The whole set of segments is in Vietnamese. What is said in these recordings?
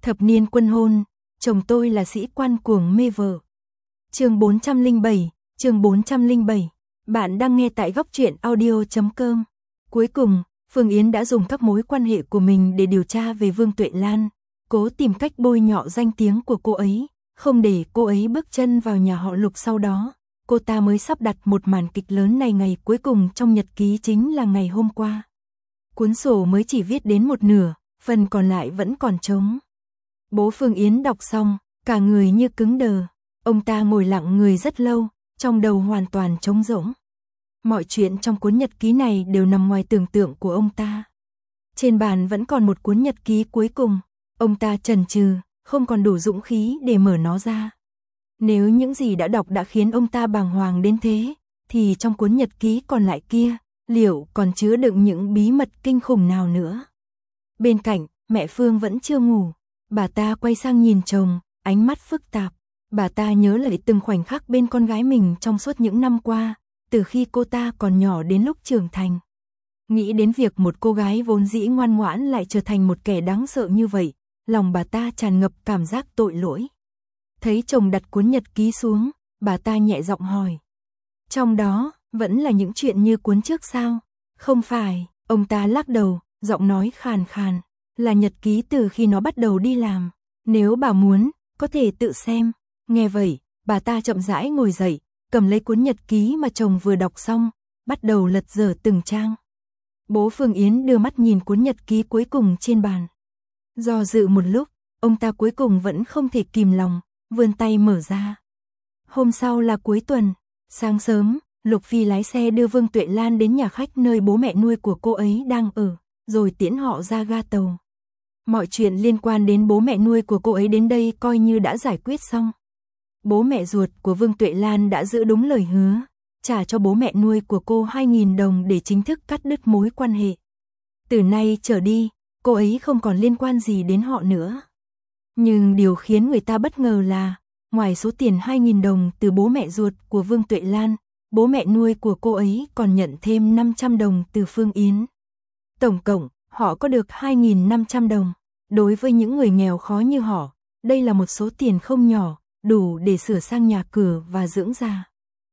Thập niên quân hôn, chồng tôi là sĩ quan cuồng mê vợ. Chương 407. Bạn đang nghe tại góc truyện audio.com. Cuối cùng, Phương Yến đã dùng các mối quan hệ của mình để điều tra về Vương Tuệ Lan, cố tìm cách bôi nhọ danh tiếng của cô ấy, không để cô ấy bước chân vào nhà họ Lục. Sau đó, cô ta mới sắp đặt một màn kịch lớn này. Ngày cuối cùng trong nhật ký chính là ngày hôm qua. Cuốn sổ mới chỉ viết đến một nửa, phần còn lại vẫn còn trống. Bố Phương Yến đọc xong, cả người như cứng đờ. Ông ta ngồi lặng người rất lâu, trong đầu hoàn toàn trống rỗng. Mọi chuyện trong cuốn nhật ký này đều nằm ngoài tưởng tượng của ông ta. Trên bàn vẫn còn một cuốn nhật ký cuối cùng. Ông ta chần chừ, không còn đủ dũng khí để mở nó ra. Nếu những gì đã đọc đã khiến ông ta bàng hoàng đến thế, thì trong cuốn nhật ký còn lại kia, liệu còn chứa đựng những bí mật kinh khủng nào nữa? Bên cạnh, mẹ Phương vẫn chưa ngủ. Bà ta quay sang nhìn chồng, ánh mắt phức tạp. Bà ta nhớ lại từng khoảnh khắc bên con gái mình trong suốt những năm qua, từ khi cô ta còn nhỏ đến lúc trưởng thành. Nghĩ đến việc một cô gái vốn dĩ ngoan ngoãn lại trở thành một kẻ đáng sợ như vậy, lòng bà ta tràn ngập cảm giác tội lỗi. Thấy chồng đặt cuốn nhật ký xuống, bà ta nhẹ giọng hỏi. Trong đó, vẫn là những chuyện như cuốn trước sao? Không phải, ông ta lắc đầu, giọng nói khàn khàn. Là nhật ký từ khi nó bắt đầu đi làm. Nếu bà muốn, có thể tự xem. Nghe vậy, bà ta chậm rãi ngồi dậy, cầm lấy cuốn nhật ký mà chồng vừa đọc xong, bắt đầu lật dở từng trang. Bố Phương Yến đưa mắt nhìn cuốn nhật ký cuối cùng trên bàn. Do dự một lúc, ông ta cuối cùng vẫn không thể kìm lòng, vươn tay mở ra. Hôm sau là cuối tuần, sáng sớm, Lục Phi lái xe đưa Vương Tuệ Lan đến nhà khách nơi bố mẹ nuôi của cô ấy đang ở, rồi tiễn họ ra ga tàu. Mọi chuyện liên quan đến bố mẹ nuôi của cô ấy đến đây coi như đã giải quyết xong. Bố mẹ ruột của Vương Tuệ Lan đã giữ đúng lời hứa, trả cho bố mẹ nuôi của cô 2.000 đồng để chính thức cắt đứt mối quan hệ. Từ nay trở đi, cô ấy không còn liên quan gì đến họ nữa. Nhưng điều khiến người ta bất ngờ là, ngoài số tiền 2.000 đồng từ bố mẹ ruột của Vương Tuệ Lan, bố mẹ nuôi của cô ấy còn nhận thêm 500 đồng từ Phương Yến. Tổng cộng, họ có được 2.500 đồng. Đối với những người nghèo khó như họ, đây là một số tiền không nhỏ, đủ để sửa sang nhà cửa và dưỡng già.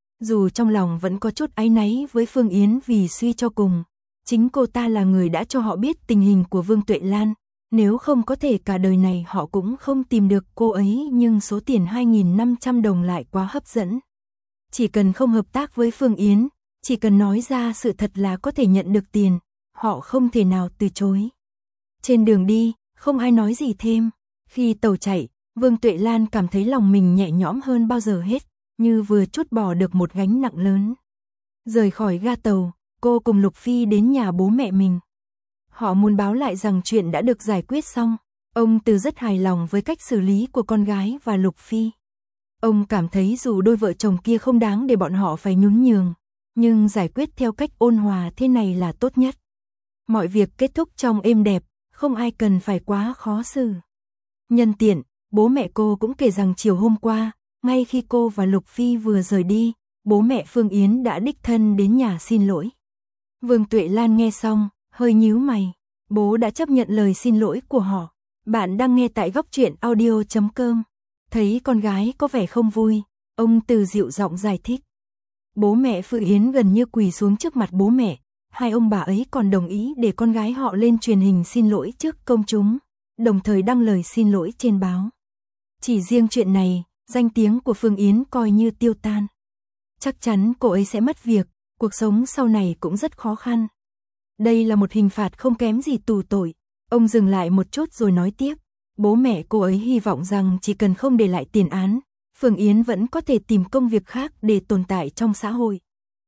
Dù trong lòng vẫn có chút áy náy với Phương Yến vì suy cho cùng, chính cô ta là người đã cho họ biết tình hình của Vương Tuệ Lan. Nếu không có thể cả đời này họ cũng không tìm được cô ấy, nhưng số tiền 2.500 đồng lại quá hấp dẫn. Chỉ cần không hợp tác với Phương Yến, chỉ cần nói ra sự thật là có thể nhận được tiền, họ không thể nào từ chối. Trên đường đi, không ai nói gì thêm. Khi tàu chạy, Vương Tuệ Lan cảm thấy lòng mình nhẹ nhõm hơn bao giờ hết, như vừa trút bỏ được một gánh nặng lớn. Rời khỏi ga tàu, cô cùng Lục Phi đến nhà bố mẹ mình. Họ muốn báo lại rằng chuyện đã được giải quyết xong. Ông Từ rất hài lòng với cách xử lý của con gái và Lục Phi. Ông cảm thấy dù đôi vợ chồng kia không đáng để bọn họ phải nhún nhường, nhưng giải quyết theo cách ôn hòa thế này là tốt nhất. Mọi việc kết thúc trong êm đẹp, không ai cần phải quá khó xử. Nhân tiện, bố mẹ cô cũng kể rằng chiều hôm qua, ngay khi cô và Lục Phi vừa rời đi, bố mẹ Phương Yến đã đích thân đến nhà xin lỗi. Vương Tuệ Lan nghe xong, hơi nhíu mày. Bố đã chấp nhận lời xin lỗi của họ. Bạn đang nghe tại góc truyện audio.com. Thấy con gái có vẻ không vui, ông Từ dịu giọng giải thích. Bố mẹ Phương Yến gần như quỳ xuống trước mặt bố mẹ. Hai ông bà ấy còn đồng ý để con gái họ lên truyền hình xin lỗi trước công chúng, đồng thời đăng lời xin lỗi trên báo. Chỉ riêng chuyện này, danh tiếng của Phương Yến coi như tiêu tan. Chắc chắn cô ấy sẽ mất việc, cuộc sống sau này cũng rất khó khăn. Đây là một hình phạt không kém gì tù tội. Ông dừng lại một chút rồi nói tiếp. Bố mẹ cô ấy hy vọng rằng chỉ cần không để lại tiền án, Phương Yến vẫn có thể tìm công việc khác để tồn tại trong xã hội.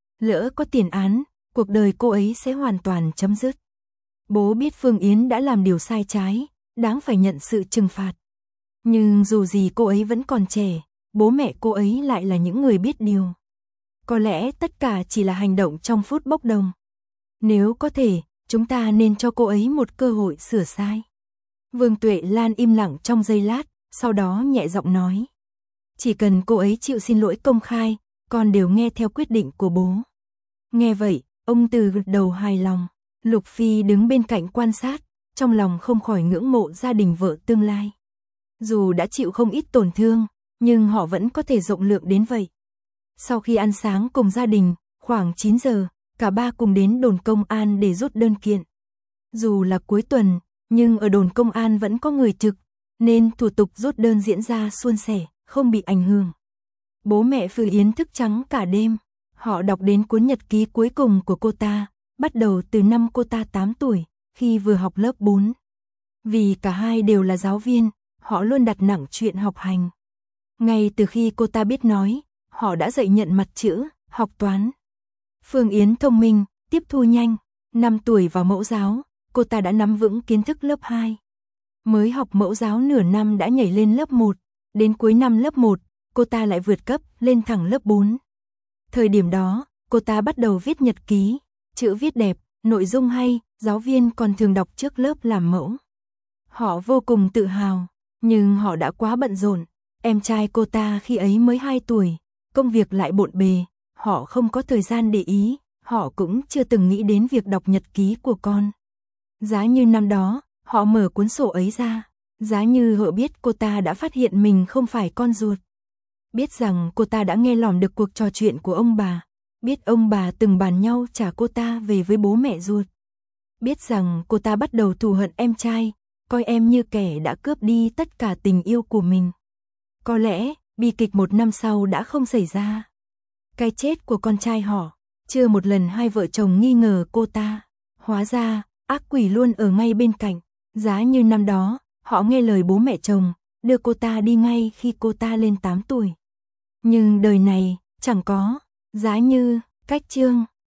Lỡ có tiền án, cuộc đời cô ấy sẽ hoàn toàn chấm dứt. Bố biết Phương Yến đã làm điều sai trái, đáng phải nhận sự trừng phạt. Nhưng dù gì cô ấy vẫn còn trẻ, bố mẹ cô ấy lại là những người biết điều. Có lẽ tất cả chỉ là hành động trong phút bốc đồng. Nếu có thể, chúng ta nên cho cô ấy một cơ hội sửa sai. Vương Tuệ Lan im lặng trong giây lát, sau đó nhẹ giọng nói. Chỉ cần cô ấy chịu xin lỗi công khai, con đều nghe theo quyết định của bố. Nghe vậy, ông Từ gật đầu hài lòng. Lục Phi đứng bên cạnh quan sát, trong lòng không khỏi ngưỡng mộ gia đình vợ tương lai. Dù đã chịu không ít tổn thương, nhưng họ vẫn có thể rộng lượng đến vậy. Sau khi ăn sáng cùng gia đình, khoảng 9 giờ, cả ba cùng đến đồn công an để rút đơn kiện. Dù là cuối tuần, nhưng ở đồn công an vẫn có người trực, nên thủ tục rút đơn diễn ra suôn sẻ, không bị ảnh hưởng. Bố mẹ Phương Yến thức trắng cả đêm, họ đọc đến cuốn nhật ký cuối cùng của cô ta, bắt đầu từ năm cô ta 8 tuổi, khi vừa học lớp 4. Vì cả hai đều là giáo viên, họ luôn đặt nặng chuyện học hành. Ngay từ khi cô ta biết nói, họ đã dạy nhận mặt chữ, học toán. Phương Yến thông minh, tiếp thu nhanh, 5 tuổi vào mẫu giáo, cô ta đã nắm vững kiến thức lớp 2. Mới học mẫu giáo nửa năm đã nhảy lên lớp 1, đến cuối năm lớp 1, cô ta lại vượt cấp, lên thẳng lớp 4. Thời điểm đó, cô ta bắt đầu viết nhật ký, chữ viết đẹp, nội dung hay, giáo viên còn thường đọc trước lớp làm mẫu. Họ vô cùng tự hào, nhưng họ đã quá bận rộn. Em trai cô ta khi ấy mới 2 tuổi, công việc lại bộn bề, họ không có thời gian để ý, họ cũng chưa từng nghĩ đến việc đọc nhật ký của con. Giá như năm đó, họ mở cuốn sổ ấy ra, giá như họ biết cô ta đã phát hiện mình không phải con ruột. Biết rằng cô ta đã nghe lỏm được cuộc trò chuyện của ông bà, biết ông bà từng bàn nhau trả cô ta về với bố mẹ ruột. Biết rằng cô ta bắt đầu thù hận em trai, coi em như kẻ đã cướp đi tất cả tình yêu của mình. Có lẽ, bi kịch 1 năm sau đã không xảy ra. Cái chết của con trai họ, chưa một lần hai vợ chồng nghi ngờ cô ta. Hóa ra, ác quỷ luôn ở ngay bên cạnh. Giá như năm đó, họ nghe lời bố mẹ chồng, đưa cô ta đi ngay khi cô ta lên 8 tuổi. Nhưng đời này, chẳng có. Giá như, cách chương.